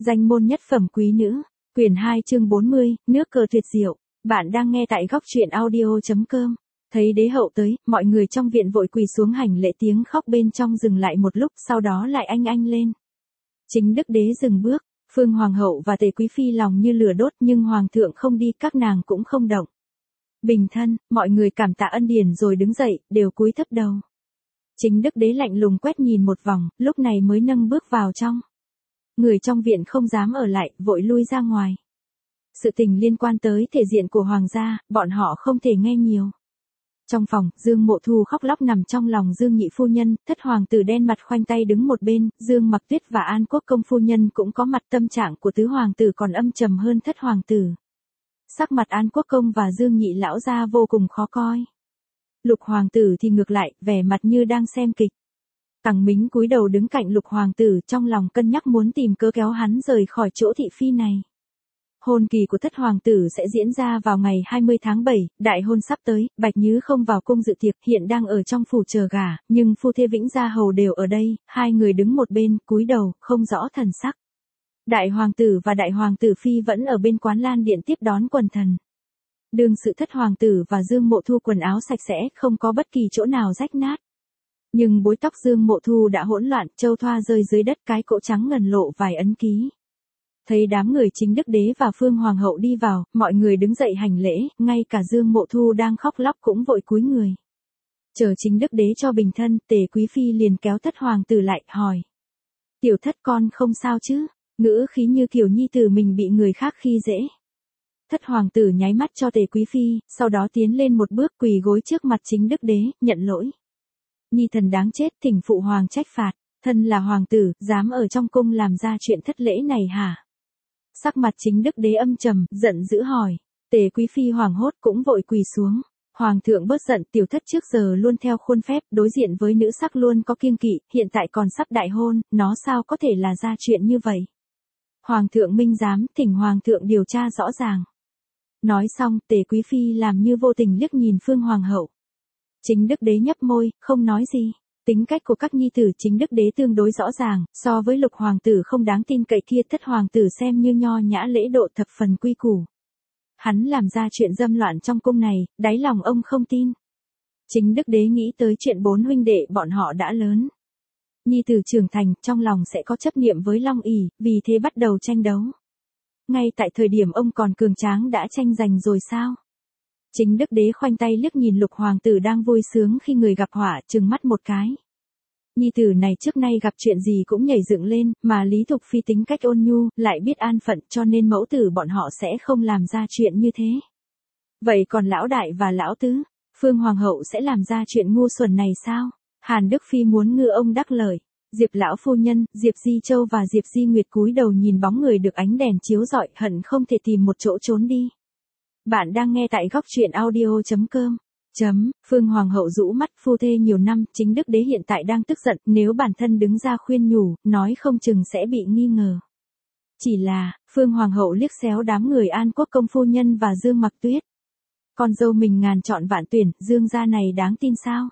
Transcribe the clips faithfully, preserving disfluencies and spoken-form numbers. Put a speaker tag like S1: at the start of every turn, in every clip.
S1: Danh môn nhất phẩm quý nữ, quyển hai chương bốn mươi, nước cờ tuyệt diệu. Bạn đang nghe tại góc truyện audio chấm com. Thấy đế hậu tới, mọi người trong viện vội quỳ xuống hành lễ, tiếng khóc bên trong dừng lại một lúc, sau đó lại anh anh lên. Chính đức đế dừng bước, Phương hoàng hậu và Tề quý phi lòng như lửa đốt, nhưng hoàng thượng không đi, các nàng cũng không động. Bình thân, mọi người cảm tạ ân điển rồi đứng dậy, đều cúi thấp đầu. Chính đức đế lạnh lùng quét nhìn một vòng, lúc này mới nâng bước vào trong. Người trong viện không dám ở lại, vội lui ra ngoài. Sự tình liên quan tới thể diện của hoàng gia, bọn họ không thể nghe nhiều. Trong phòng, Dương Mộ Thu khóc lóc nằm trong lòng Dương nhị phu nhân, thất hoàng tử đen mặt khoanh tay đứng một bên, Dương Mặc Tuyết và An Quốc công phu nhân cũng có mặt. Tâm trạng của tứ hoàng tử còn âm trầm hơn thất hoàng tử. Sắc mặt An Quốc công và Dương nhị lão gia vô cùng khó coi. Lục hoàng tử thì ngược lại, vẻ mặt như đang xem kịch. Tằng Mính cúi đầu đứng cạnh Lục hoàng tử, trong lòng cân nhắc muốn tìm cớ kéo hắn rời khỏi chỗ thị phi này. Hôn kỳ của thất hoàng tử sẽ diễn ra vào ngày hai mươi tháng bảy, đại hôn sắp tới, Bạch Nhứ không vào cung dự tiệc, hiện đang ở trong phủ chờ gả, nhưng phu thê Vĩnh Gia hầu đều ở đây, hai người đứng một bên, cúi đầu, không rõ thần sắc. Đại hoàng tử và đại hoàng tử phi vẫn ở bên Quán Lan Điện tiếp đón quần thần. Đương sự thất hoàng tử và Dương Mộ Thu quần áo sạch sẽ, không có bất kỳ chỗ nào rách nát. Nhưng búi tóc Dương Mộ Thu đã hỗn loạn, châu thoa rơi dưới đất, cái cỗ trắng ngần lộ vài ấn ký. Thấy đám người Chính đức đế và Phương hoàng hậu đi vào, mọi người đứng dậy hành lễ, ngay cả Dương Mộ Thu đang khóc lóc cũng vội cúi người. Chờ Chính đức đế cho bình thân, Tề quý phi liền kéo thất hoàng tử lại, hỏi. Tiểu thất con không sao chứ? Ngữ khí như kiểu nhi tử mình bị người khác khi dễ. Thất hoàng tử nháy mắt cho Tề quý phi, sau đó tiến lên một bước, quỳ gối trước mặt Chính đức đế, nhận lỗi. Nhi thần đáng chết, thỉnh phụ hoàng trách phạt, thân là hoàng tử, dám ở trong cung làm ra chuyện thất lễ này hả? Sắc mặt Chính đức đế âm trầm, giận dữ hỏi. Tề quý phi hoảng hốt cũng vội quỳ xuống. Hoàng thượng bớt giận, tiểu thất trước giờ luôn theo khuôn phép, đối diện với nữ sắc luôn có kiêng kỵ, hiện tại còn sắp đại hôn, nó sao có thể là ra chuyện như vậy? Hoàng thượng minh giám, thỉnh hoàng thượng điều tra rõ ràng. Nói xong, Tề quý phi làm như vô tình liếc nhìn Phương hoàng hậu. Chính đức đế nhấp môi, không nói gì. Tính cách của các nhi tử Chính đức đế tương đối rõ ràng, so với Lục hoàng tử không đáng tin cậy kia, thất hoàng tử xem như nho nhã lễ độ, thập phần quy củ. Hắn làm ra chuyện dâm loạn trong cung này, đáy lòng ông không tin. Chính đức đế nghĩ tới chuyện bốn huynh đệ bọn họ đã lớn. Nhi tử trưởng thành, trong lòng sẽ có chấp niệm với Long ỷ, vì thế bắt đầu tranh đấu. Ngay tại thời điểm ông còn cường tráng đã tranh giành rồi sao? Chính đức đế khoanh tay liếc nhìn Lục hoàng tử đang vui sướng khi người gặp họa, trừng mắt một cái. Nhi tử này trước nay gặp chuyện gì cũng nhảy dựng lên, mà Lý Thục Phi tính cách ôn nhu, lại biết an phận, cho nên mẫu tử bọn họ sẽ không làm ra chuyện như thế. Vậy còn lão đại và lão tứ, Phương hoàng hậu sẽ làm ra chuyện ngu xuẩn này sao? Hàn Đức Phi muốn ngư ông đắc lợi. Diệp lão phu nhân, Diệp Di Châu và Diệp Di Nguyệt cúi đầu nhìn bóng người được ánh đèn chiếu rọi, hận không thể tìm một chỗ trốn đi. Bạn đang nghe tại góc truyện audio chấm com. Chấm, Phương hoàng hậu rũ mắt, phu thê nhiều năm, Chính đức đế hiện tại đang tức giận, nếu bản thân đứng ra khuyên nhủ, nói không chừng sẽ bị nghi ngờ. Chỉ là, Phương hoàng hậu liếc xéo đám người An Quốc công phu nhân và Dương Mặc Tuyết. Con dâu mình ngàn chọn vạn tuyển, Dương gia này đáng tin sao?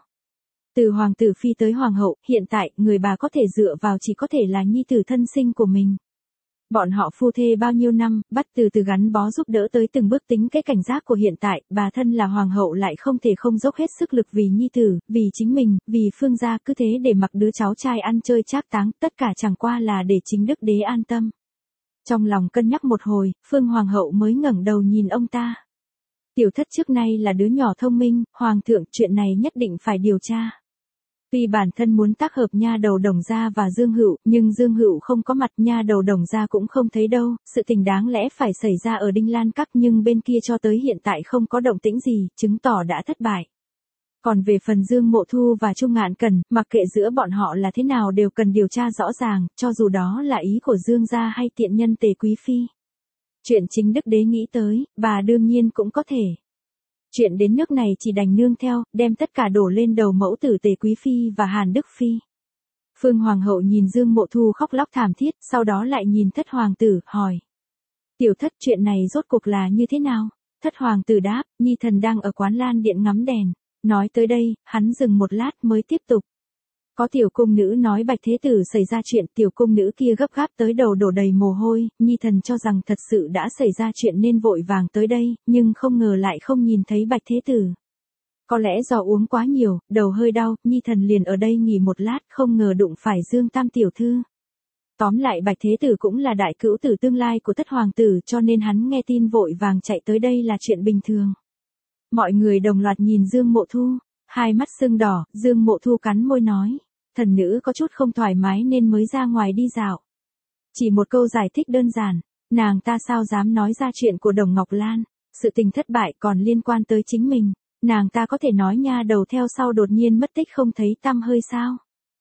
S1: Từ hoàng tử phi tới hoàng hậu, hiện tại, người bà có thể dựa vào chỉ có thể là nhi tử thân sinh của mình. Bọn họ phu thê bao nhiêu năm, bắt từ từ gắn bó giúp đỡ tới từng bước, tính cái cảnh giác của hiện tại, bà thân là hoàng hậu lại không thể không dốc hết sức lực vì nhi tử, vì chính mình, vì Phương gia, cứ thế để mặc đứa cháu trai ăn chơi trác táng, tất cả chẳng qua là để Chính đức đế an tâm. Trong lòng cân nhắc một hồi, Phương hoàng hậu mới ngẩng đầu nhìn ông ta. Tiểu thất trước nay là đứa nhỏ thông minh, hoàng thượng, chuyện này nhất định phải điều tra. Tuy bản thân muốn tác hợp nha đầu Đồng gia và Dương Hựu, nhưng Dương Hựu không có mặt, nha đầu Đồng gia cũng không thấy đâu, sự tình đáng lẽ phải xảy ra ở Đinh Lan Các, nhưng bên kia cho tới hiện tại không có động tĩnh gì, chứng tỏ đã thất bại. Còn về phần Dương Mộ Thu và Trung Ngạn Cần, mặc kệ giữa bọn họ là thế nào đều cần điều tra rõ ràng, cho dù đó là ý của Dương gia hay tiện nhân Tề quý phi. Chuyện Chính đức đế nghĩ tới, bà đương nhiên cũng có thể. Chuyện đến nước này chỉ đành nương theo, đem tất cả đổ lên đầu mẫu tử Tề quý phi và Hàn Đức Phi. Phương hoàng hậu nhìn Dương Mộ Thu khóc lóc thảm thiết, sau đó lại nhìn thất hoàng tử, hỏi. Tiểu thất, chuyện này rốt cuộc là như thế nào? Thất hoàng tử đáp, nhi thần đang ở Quán Lan Điện ngắm đèn. Nói tới đây, hắn dừng một lát mới tiếp tục. Có tiểu cung nữ nói Bạch Thế Tử xảy ra chuyện, tiểu cung nữ kia gấp gáp tới đầu đổ đầy mồ hôi, Nhi thần cho rằng thật sự đã xảy ra chuyện nên vội vàng tới đây, nhưng không ngờ lại không nhìn thấy Bạch Thế Tử. Có lẽ do uống quá nhiều, đầu hơi đau, Nhi thần liền ở đây nghỉ một lát, không ngờ đụng phải Dương Tam tiểu thư. Tóm lại Bạch Thế Tử cũng là đại cữu tử tương lai của Thất hoàng tử, cho nên hắn nghe tin vội vàng chạy tới đây là chuyện bình thường. Mọi người đồng loạt nhìn Dương Mộ Thu, hai mắt sưng đỏ, Dương Mộ Thu cắn môi nói, thần nữ có chút không thoải mái nên mới ra ngoài đi dạo. Chỉ một câu giải thích đơn giản, nàng ta sao dám nói ra chuyện của Đồng Ngọc Lan, sự tình thất bại còn liên quan tới chính mình, nàng ta có thể nói nha đầu theo sau đột nhiên mất tích không thấy tăm hơi sao.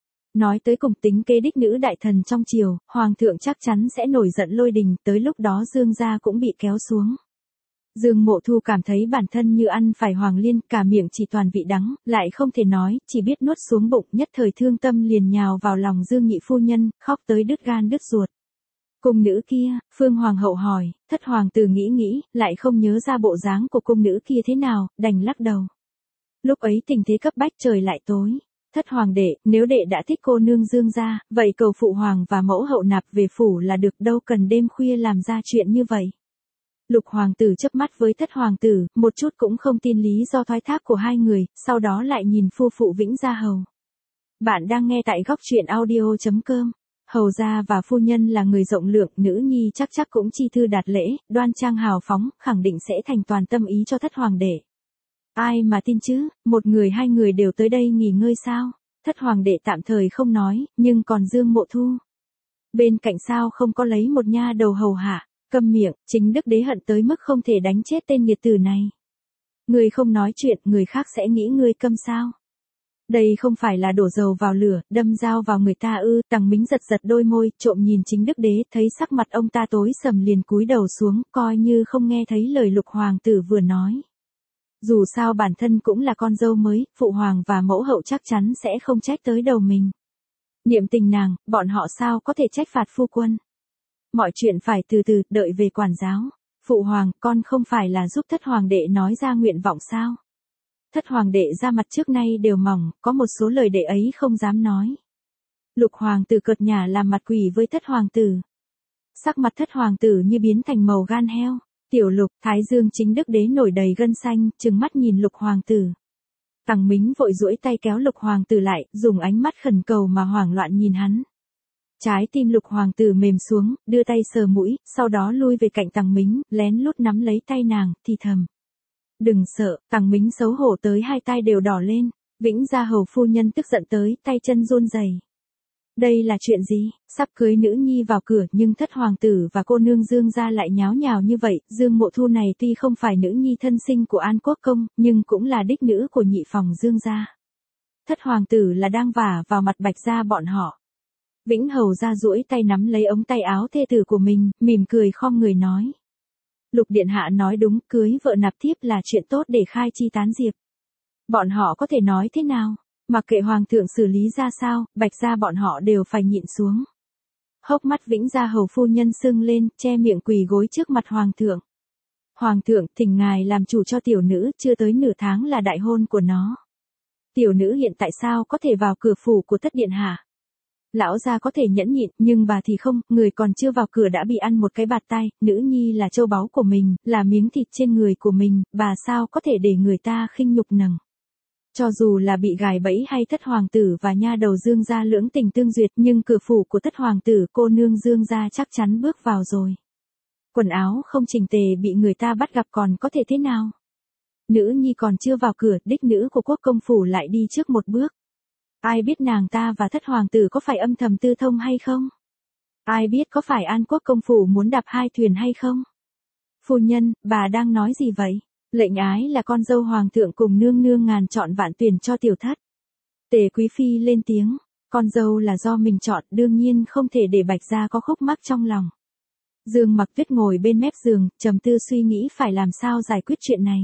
S1: Nói tới cùng tính kế đích nữ đại thần trong triều, hoàng thượng chắc chắn sẽ nổi giận lôi đình, tới lúc đó Dương gia cũng bị kéo xuống. Dương Mộ Thu cảm thấy bản thân như ăn phải hoàng liên, cả miệng chỉ toàn vị đắng, lại không thể nói, chỉ biết nuốt xuống bụng, nhất thời thương tâm liền nhào vào lòng Dương nhị phu nhân, khóc tới đứt gan đứt ruột. Cung nữ kia, Phương Hoàng hậu hỏi, Thất hoàng tử nghĩ nghĩ, lại không nhớ ra bộ dáng của cung nữ kia thế nào, đành lắc đầu. Lúc ấy tình thế cấp bách trời lại tối. Thất hoàng đệ, nếu đệ đã thích cô nương Dương gia, vậy cầu phụ hoàng và mẫu hậu nạp về phủ là được, đâu cần đêm khuya làm ra chuyện như vậy. Lục hoàng tử chớp mắt với Thất hoàng tử, một chút cũng không tin lý do thoái thác của hai người, sau đó lại nhìn phu phụ Vĩnh Gia Hầu. Bạn đang nghe tại góc truyện audio chấm com. Hầu gia và phu nhân là người rộng lượng, nữ nhi chắc chắc cũng chi thư đạt lễ, đoan trang hào phóng, khẳng định sẽ thành toàn tâm ý cho Thất hoàng đệ. Ai mà tin chứ, một người hai người đều tới đây nghỉ ngơi sao? Thất hoàng đệ tạm thời không nói, nhưng còn Dương Mộ Thu. Bên cạnh sao không có lấy một nha đầu hầu hạ, câm miệng, chính đức đế hận tới mức không thể đánh chết tên nghiệt tử này. Người không nói chuyện, người khác sẽ nghĩ ngươi câm sao? Đây không phải là đổ dầu vào lửa, đâm dao vào người ta ư? Tằng Mính giật giật đôi môi, trộm nhìn chính đức đế, thấy sắc mặt ông ta tối sầm liền cúi đầu xuống, coi như không nghe thấy lời lục hoàng tử vừa nói. Dù sao bản thân cũng là con dâu mới, phụ hoàng và mẫu hậu chắc chắn sẽ không trách tới đầu mình. Niệm tình nàng, bọn họ sao có thể trách phạt phu quân. Mọi chuyện phải từ từ, đợi về quản giáo. Phụ hoàng, con không phải là giúp Thất hoàng đệ nói ra nguyện vọng sao? Thất hoàng đệ ra mặt trước nay đều mỏng, có một số lời đệ ấy không dám nói. Lục hoàng tử cợt nhả làm mặt quỷ với Thất hoàng tử. Sắc mặt Thất hoàng tử như biến thành màu gan heo. Tiểu Lục, Thái Dương chính đức đế nổi đầy gân xanh, trừng mắt nhìn Lục hoàng tử. Tằng Mính vội duỗi tay kéo Lục hoàng tử lại, dùng ánh mắt khẩn cầu mà hoảng loạn nhìn hắn. Trái tim Lục hoàng tử mềm xuống, đưa tay sờ mũi, sau đó lui về cạnh Tằng Mính, lén lút nắm lấy tay nàng, thì thầm. Đừng sợ, Tằng Mính xấu hổ tới hai tay đều đỏ lên. Vĩnh Gia Hầu phu nhân tức giận tới, tay chân run rẩy. Đây là chuyện gì? Sắp cưới nữ nhi vào cửa nhưng Thất hoàng tử và cô nương Dương gia lại nháo nhào như vậy. Dương Mộ Thu này tuy không phải nữ nhi thân sinh của An Quốc công, nhưng cũng là đích nữ của nhị phòng Dương gia. Thất hoàng tử là đang vả vào mặt Bạch gia bọn họ. Vĩnh Hầu ra duỗi tay nắm lấy ống tay áo thê tử của mình, mỉm cười khom người nói. Lục điện hạ nói đúng, cưới vợ nạp thiếp là chuyện tốt để khai chi tán diệp. Bọn họ có thể nói thế nào? Mặc kệ hoàng thượng xử lý ra sao, Bạch gia bọn họ đều phải nhịn xuống. Hốc mắt Vĩnh Gia Hầu phu nhân sưng lên, che miệng quỳ gối trước mặt hoàng thượng. Hoàng thượng, thỉnh ngài làm chủ cho tiểu nữ, chưa tới nửa tháng là đại hôn của nó. Tiểu nữ hiện tại sao có thể vào cửa phủ của Thất điện hạ? Lão gia có thể nhẫn nhịn, nhưng bà thì không, người còn chưa vào cửa đã bị ăn một cái bạt tay, nữ nhi là châu báu của mình, là miếng thịt trên người của mình, bà sao có thể để người ta khinh nhục nầng. Cho dù là bị gài bẫy hay Thất hoàng tử và nha đầu Dương gia lưỡng tình tương duyệt, nhưng cửa phủ của Thất hoàng tử cô nương Dương gia chắc chắn bước vào rồi. Quần áo không chỉnh tề bị người ta bắt gặp còn có thể thế nào? Nữ nhi còn chưa vào cửa, đích nữ của quốc công phủ lại đi trước một bước. Ai biết nàng ta và Thất hoàng tử có phải âm thầm tư thông hay không? Ai biết có phải An Quốc công phủ muốn đạp hai thuyền hay không? Phu nhân, bà đang nói gì vậy? Lệnh ái là con dâu hoàng thượng cùng nương nương ngàn chọn vạn tuyển cho tiểu thất. Tề quý phi lên tiếng, con dâu là do mình chọn, đương nhiên không thể để Bạch gia có khúc mắc trong lòng. Dương Mặc Tuyết ngồi bên mép giường, trầm tư suy nghĩ phải làm sao giải quyết chuyện này.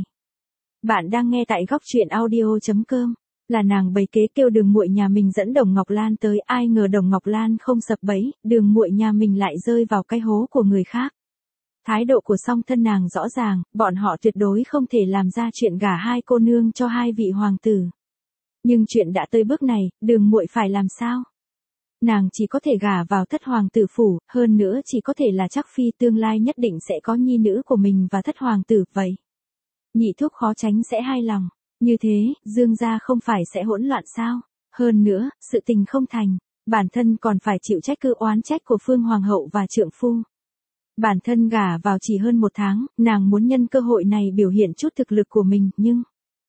S1: Bạn đang nghe tại góc truyện audio chấm com. Là nàng bày kế kêu Đường muội nhà mình dẫn Đồng Ngọc Lan tới, ai ngờ Đồng Ngọc Lan không sập bẫy, Đường muội nhà mình lại rơi vào cái hố của người khác. Thái độ của song thân nàng rõ ràng, bọn họ tuyệt đối không thể làm ra chuyện gả hai cô nương cho hai vị hoàng tử. Nhưng chuyện đã tới bước này, Đường muội phải làm sao? Nàng chỉ có thể gả vào thất hoàng tử phủ, hơn nữa chỉ có thể là Trác phi, tương lai nhất định sẽ có nhi nữ của mình và thất hoàng tử, vậy. Nhị thúc khó tránh sẽ hai lòng, như thế, Dương gia không phải sẽ hỗn loạn sao? Hơn nữa, sự tình không thành, bản thân còn phải chịu trách cứ oán trách của Phương hoàng hậu và trượng phu. Bản thân gả vào chỉ hơn một tháng, nàng muốn nhân cơ hội này biểu hiện chút thực lực của mình, nhưng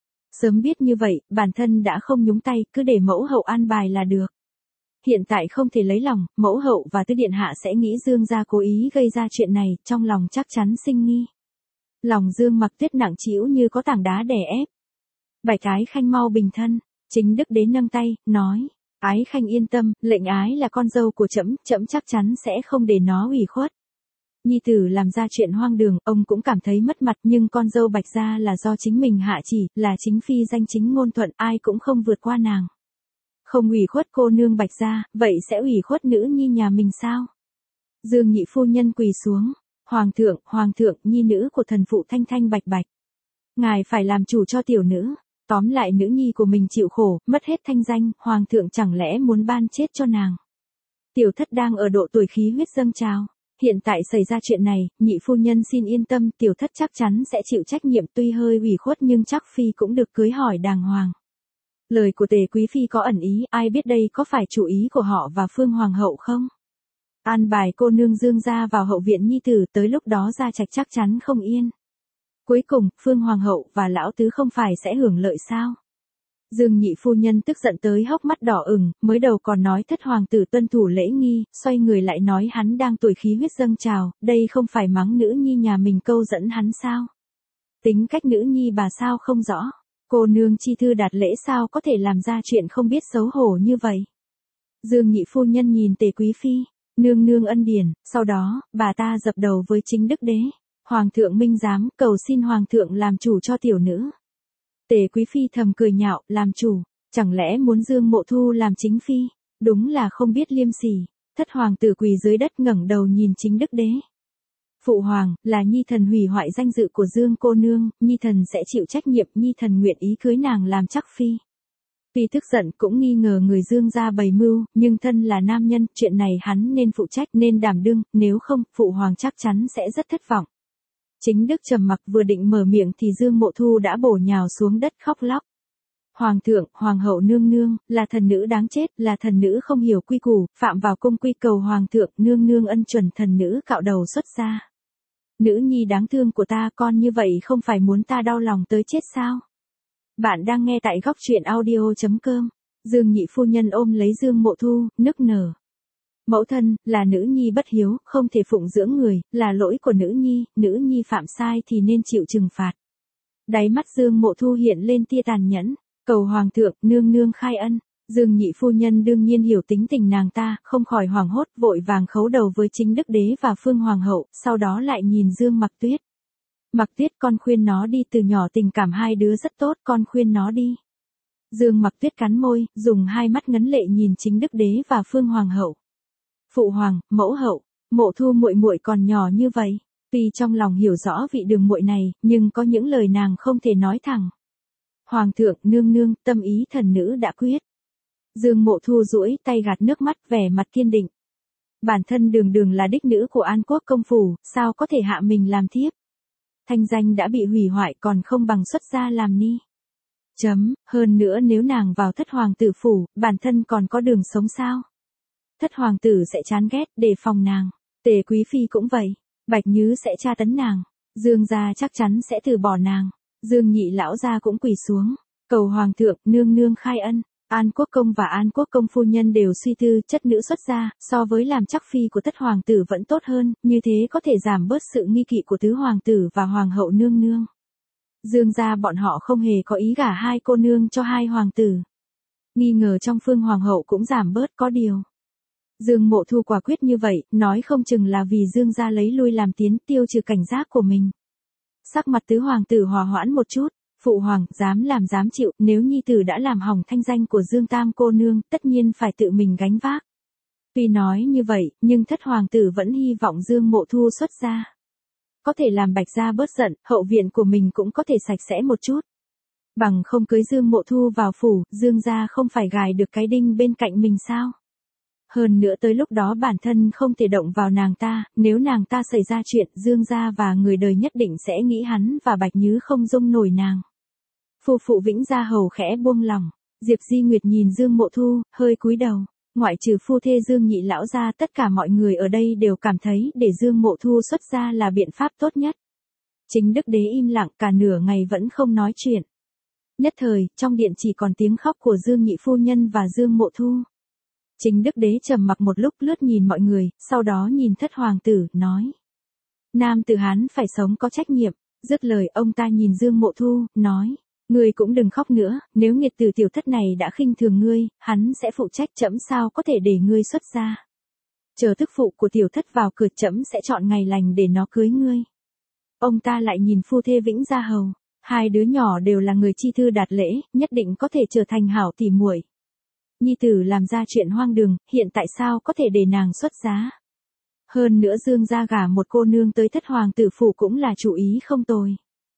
S1: sớm biết như vậy, bản thân đã không nhúng tay, cứ để mẫu hậu an bài là được. Hiện tại không thể lấy lòng, mẫu hậu và tứ điện hạ sẽ nghĩ Dương gia cố ý gây ra chuyện này, trong lòng chắc chắn sinh nghi. Lòng Dương Mặc Tuyết nặng trĩu như có tảng đá đè ép. Bạch Ái Khanh mau bình thân, Chính Đức Đế nâng tay, nói, Ái Khanh yên tâm, lệnh ái là con dâu của trẫm, trẫm chắc chắn sẽ không để nó ủy khuất. Nhi tử làm ra chuyện hoang đường, ông cũng cảm thấy mất mặt, nhưng con dâu Bạch gia là do chính mình hạ chỉ, là chính phi danh chính ngôn thuận, ai cũng không vượt qua nàng. Không ủy khuất cô nương Bạch gia, vậy sẽ ủy khuất nữ nhi nhà mình sao? Dương nhị phu nhân quỳ xuống, Hoàng thượng, Hoàng thượng, nhi nữ của thần phụ thanh thanh bạch bạch. Ngài phải làm chủ cho tiểu nữ, tóm lại nữ nhi của mình chịu khổ, mất hết thanh danh, Hoàng thượng chẳng lẽ muốn ban chết cho nàng? Tiểu thất đang ở độ tuổi khí huyết dâng trào. Hiện tại xảy ra chuyện này, nhị phu nhân xin yên tâm, tiểu thất chắc chắn sẽ chịu trách nhiệm, tuy hơi ủy khuất nhưng Trác phi cũng được cưới hỏi đàng hoàng. Lời của Tề quý phi có ẩn ý, ai biết đây có phải chủ ý của họ và Phương hoàng hậu không? An bài cô nương Dương gia vào hậu viện nhi tử, tới lúc đó Gia Trạch chắc chắn không yên. Cuối cùng, Phương hoàng hậu và lão tứ không phải sẽ hưởng lợi sao? Dương nhị phu nhân tức giận tới hốc mắt đỏ ửng, mới đầu còn nói thất hoàng tử tuân thủ lễ nghi, xoay người lại nói hắn đang tuổi khí huyết dâng trào, đây không phải mắng nữ nhi nhà mình câu dẫn hắn sao? Tính cách nữ nhi bà sao không rõ, cô nương chi thư đạt lễ sao có thể làm ra chuyện không biết xấu hổ như vậy? Dương nhị phu nhân nhìn Tề quý phi, nương nương ân điển, sau đó, bà ta dập đầu với Chính Đức Đế. Hoàng thượng minh giám, cầu xin Hoàng thượng làm chủ cho tiểu nữ. Tề quý phi thầm cười nhạo, làm chủ, chẳng lẽ muốn Dương Mộ Thu làm chính phi, đúng là không biết liêm sỉ. Thất hoàng tử quỳ dưới đất ngẩng đầu nhìn Chính Đức Đế. Phụ hoàng, là nhi thần hủy hoại danh dự của Dương cô nương, nhi thần sẽ chịu trách nhiệm, nhi thần nguyện ý cưới nàng làm Trác phi. Tuy tức giận cũng nghi ngờ người Dương gia bày mưu, nhưng thân là nam nhân, chuyện này hắn nên phụ trách, nên đảm đương, nếu không, phụ hoàng chắc chắn sẽ rất thất vọng. Chính Đức trầm mặc vừa định mở miệng thì Dương Mộ Thu đã bổ nhào xuống đất khóc lóc. Hoàng thượng, hoàng hậu nương nương, là thần nữ đáng chết, là thần nữ không hiểu quy củ, phạm vào cung quy cầu hoàng thượng, nương nương ân chuẩn, thần nữ cạo đầu xuất ra. Nữ nhi đáng thương của ta, con như vậy không phải muốn ta đau lòng tới chết sao? Bạn đang nghe tại góc truyện audio chấm com. Dương nhị phu nhân ôm lấy Dương Mộ Thu, nức nở. Mẫu thân, là nữ nhi bất hiếu, không thể phụng dưỡng người, là lỗi của nữ nhi, nữ nhi phạm sai thì nên chịu trừng phạt. Đáy mắt Dương Mộ Thu hiện lên tia tàn nhẫn, cầu hoàng thượng, nương nương khai ân. Dương nhị phu nhân đương nhiên hiểu tính tình nàng ta, không khỏi hoảng hốt, vội vàng khấu đầu với Chính Đức Đế và Phương hoàng hậu, sau đó lại nhìn Dương Mặc Tuyết. Mặc Tuyết, con khuyên nó đi, từ nhỏ tình cảm hai đứa rất tốt, con khuyên nó đi. Dương Mặc Tuyết cắn môi, dùng hai mắt ngấn lệ nhìn Chính Đức Đế và Phương hoàng hậu. Phụ hoàng, mẫu hậu, Mộ Thu muội muội còn nhỏ như vậy, tuy trong lòng hiểu rõ vị Đường muội này, nhưng có những lời nàng không thể nói thẳng. Hoàng thượng, nương nương, tâm ý thần nữ đã quyết. Dương Mộ Thu duỗi tay gạt nước mắt, vẻ mặt kiên định. Bản thân Đường Đường là đích nữ của An Quốc công phủ, sao có thể hạ mình làm thiếp? Thanh danh đã bị hủy hoại, còn không bằng xuất gia làm ni. Chấm, hơn nữa nếu nàng vào thất hoàng tử phủ, bản thân còn có đường sống sao? Thất hoàng tử sẽ chán ghét, đề phòng nàng. Tề quý phi cũng vậy, Bạch Nhứ sẽ tra tấn nàng. Dương gia chắc chắn sẽ từ bỏ nàng. Dương nhị lão gia cũng quỳ xuống, cầu hoàng thượng, nương nương khai ân. An Quốc công và An Quốc công phu nhân đều suy tư, chất nữ xuất gia, so với làm Trác phi của thất hoàng tử vẫn tốt hơn, như thế có thể giảm bớt sự nghi kỵ của tứ hoàng tử và hoàng hậu nương nương. Dương gia bọn họ không hề có ý gả hai cô nương cho hai hoàng tử. Nghi ngờ trong Phương hoàng hậu cũng giảm bớt, có điều. Dương Mộ Thu quả quyết như vậy, nói không chừng là vì Dương gia lấy lui làm tiến, tiêu trừ cảnh giác của mình. Sắc mặt tứ hoàng tử hòa hoãn một chút. Phụ hoàng, dám làm dám chịu, nếu nhi tử đã làm hỏng thanh danh của Dương Tam cô nương, tất nhiên phải tự mình gánh vác. Tuy nói như vậy, nhưng thất hoàng tử vẫn hy vọng Dương Mộ Thu xuất gia. Có thể làm Bạch gia bớt giận, hậu viện của mình cũng có thể sạch sẽ một chút. Bằng không cưới Dương Mộ Thu vào phủ, Dương gia không phải gài được cái đinh bên cạnh mình sao? Hơn nữa tới lúc đó bản thân không thể động vào nàng ta, nếu nàng ta xảy ra chuyện, Dương gia và người đời nhất định sẽ nghĩ hắn và Bạch Nhứ không dung nổi nàng. Phu phụ Vĩnh Gia Hầu khẽ buông lòng, Diệp Di Nguyệt nhìn Dương Mộ Thu, hơi cúi đầu, ngoại trừ phu thê Dương nhị lão gia, tất cả mọi người ở đây đều cảm thấy để Dương Mộ Thu xuất gia là biện pháp tốt nhất. Chính Đức Đế im lặng cả nửa ngày vẫn không nói chuyện. Nhất thời, trong điện chỉ còn tiếng khóc của Dương nhị phu nhân và Dương Mộ Thu. Chính Đức Đế trầm mặc một lúc, lướt nhìn mọi người, sau đó nhìn Thất hoàng tử, nói: Nam tử Hán phải sống có trách nhiệm. Dứt lời, ông ta nhìn Dương Mộ Thu, nói: Ngươi cũng đừng khóc nữa, nếu nghiệt tử tiểu thất này đã khinh thường ngươi, hắn sẽ phụ trách, trẫm sao có thể để ngươi xuất gia. Chờ tức phụ của tiểu thất vào cửa, trẫm sẽ chọn ngày lành để nó cưới ngươi. Ông ta lại nhìn phu thê Vĩnh Gia Hầu, hai đứa nhỏ đều là người chi thư đạt lễ, nhất định có thể trở thành hảo tỉ muội. Nhi tử làm ra chuyện hoang đường, hiện tại sao có thể để nàng xuất giá. Hơn nữa Dương gia gả một cô nương tới Thất hoàng tử phủ cũng là chủ ý không tồi.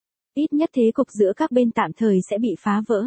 S1: Ít nhất thế cục giữa các bên tạm thời sẽ bị phá vỡ.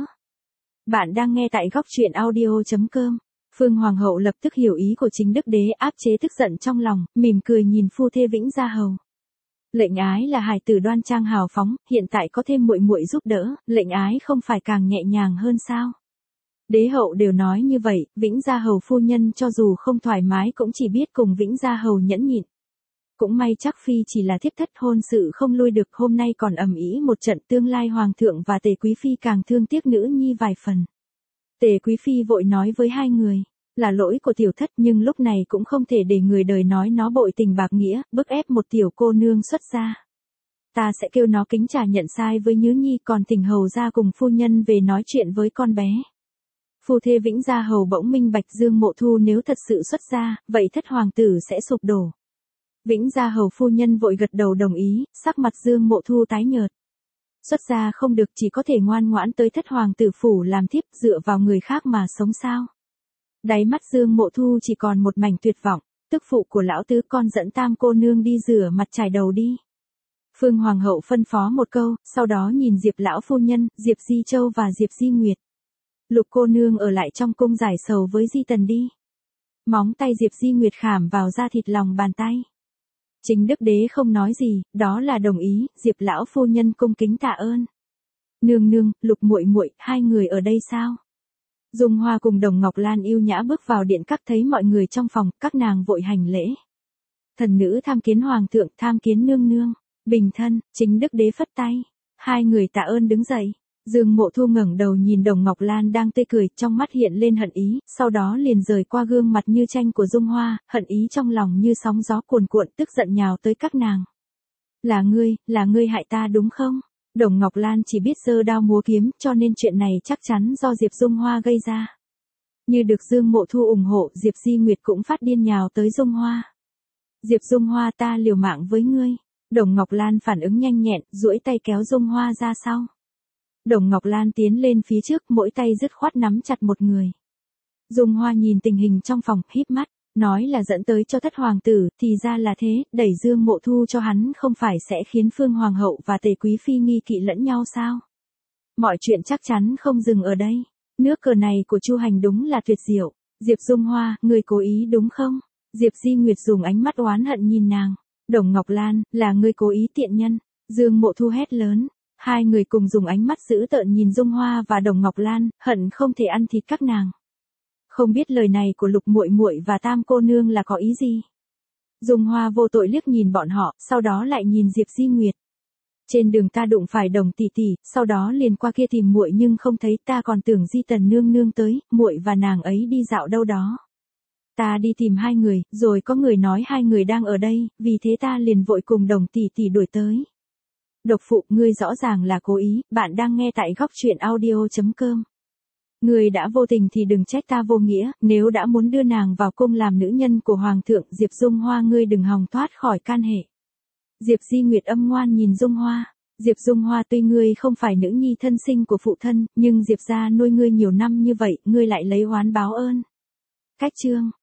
S1: Bạn đang nghe tại góc truyện audio chấm com. Phương Hoàng hậu lập tức hiểu ý của Chính Đức Đế, áp chế tức giận trong lòng, mỉm cười nhìn phu thê Vĩnh Gia Hầu. Lệnh ái là hài tử đoan trang hào phóng, hiện tại có thêm muội muội giúp đỡ, lệnh ái không phải càng nhẹ nhàng hơn sao? Đế hậu đều nói như vậy, Vĩnh Gia Hầu phu nhân cho dù không thoải mái cũng chỉ biết cùng Vĩnh Gia Hầu nhẫn nhịn. Cũng may chắc phi chỉ là thiếp thất, hôn sự không lui được, hôm nay còn ầm ĩ một trận, tương lai hoàng thượng và Tề quý phi càng thương tiếc nữ nhi vài phần. Tề quý phi vội nói với hai người, là lỗi của tiểu thất, nhưng lúc này cũng không thể để người đời nói nó bội tình bạc nghĩa, bức ép một tiểu cô nương xuất gia. Ta sẽ kêu nó kính trà nhận sai với Nhứ Nhi, còn Tình hầu ra cùng phu nhân về nói chuyện với con bé. Phu thê Vĩnh Gia Hầu bỗng minh bạch Dương Mộ Thu nếu thật sự xuất gia, vậy Thất hoàng tử sẽ sụp đổ. Vĩnh Gia Hầu phu nhân vội gật đầu đồng ý, sắc mặt Dương Mộ Thu tái nhợt. Xuất gia không được, chỉ có thể ngoan ngoãn tới Thất hoàng tử phủ làm thiếp, dựa vào người khác mà sống sao? Đáy mắt Dương Mộ Thu chỉ còn một mảnh tuyệt vọng. Tức phụ của lão tứ, con dẫn Tam cô nương đi rửa mặt trải đầu đi. Phương Hoàng hậu phân phó một câu, sau đó nhìn Diệp lão phu nhân, Diệp Di Châu và Diệp Di Nguyệt. Lục cô nương ở lại trong cung giải sầu với Di Tần đi. Móng tay Diệp Di Nguyệt khảm vào da thịt lòng bàn tay. Chính Đức Đế không nói gì, đó là đồng ý. Diệp lão phu nhân cung kính tạ ơn. Nương nương, Lục muội muội, hai người ở đây sao? Dung Hoa cùng Đồng Ngọc Lan yêu nhã bước vào điện các, thấy mọi người trong phòng, các nàng vội hành lễ. Thần nữ tham kiến hoàng thượng, tham kiến nương nương. Bình thân. Chính Đức Đế phất tay. Hai người tạ ơn đứng dậy. Dương Mộ Thu ngẩng đầu nhìn Đồng Ngọc Lan đang tươi cười, trong mắt hiện lên hận ý, sau đó liền rời qua gương mặt như tranh của Dung Hoa, hận ý trong lòng như sóng gió cuồn cuộn, tức giận nhào tới các nàng. Là ngươi, là ngươi hại ta đúng không? Đồng Ngọc Lan chỉ biết giơ đao múa kiếm, cho nên chuyện này chắc chắn do Diệp Dung Hoa gây ra. Như được Dương Mộ Thu ủng hộ, Diệp Di Nguyệt cũng phát điên nhào tới Dung Hoa. Diệp Dung Hoa, ta liều mạng với ngươi. Đồng Ngọc Lan phản ứng nhanh nhẹn, duỗi tay kéo Dung Hoa ra sau. Đồng Ngọc Lan tiến lên phía trước, mỗi tay dứt khoát nắm chặt một người. Dung Hoa nhìn tình hình trong phòng, híp mắt, nói là dẫn tới cho Thất hoàng tử, thì ra là thế, đẩy Dương Mộ Thu cho hắn không phải sẽ khiến Phương Hoàng hậu và Tề quý phi nghi kỵ lẫn nhau sao? Mọi chuyện chắc chắn không dừng ở đây. Nước cờ này của Chu Hành đúng là tuyệt diệu. Diệp Dung Hoa, người cố ý đúng không? Diệp Di Nguyệt dùng ánh mắt oán hận nhìn nàng. Đồng Ngọc Lan, là ngươi cố ý tiện nhân. Dương Mộ Thu hét lớn. Hai người cùng dùng ánh mắt dữ tợn nhìn Dung Hoa và Đồng Ngọc Lan, hận không thể ăn thịt các nàng. Không biết lời này của Lục muội muội và Tam cô nương là có ý gì? Dung Hoa vô tội liếc nhìn bọn họ, sau đó lại nhìn Diệp Di Nguyệt. Trên đường ta đụng phải Đồng tỷ tỷ, sau đó liền qua kia tìm muội nhưng không thấy, ta còn tưởng Di Tần nương nương tới, muội và nàng ấy đi dạo đâu đó. Ta đi tìm hai người, rồi có người nói hai người đang ở đây, vì thế ta liền vội cùng Đồng tỷ tỷ đuổi tới. Độc phụ, ngươi rõ ràng là cố ý, bạn đang nghe tại góc truyện audio chấm com. Ngươi đã vô tình thì đừng trách ta vô nghĩa, nếu đã muốn đưa nàng vào cung làm nữ nhân của Hoàng thượng, Diệp Dung Hoa ngươi đừng hòng thoát khỏi can hệ. Diệp Di Nguyệt âm ngoan nhìn Dung Hoa. Diệp Dung Hoa, tuy ngươi không phải nữ nhi thân sinh của phụ thân, nhưng Diệp gia nuôi ngươi nhiều năm như vậy, ngươi lại lấy oán báo ơn. Cách chương.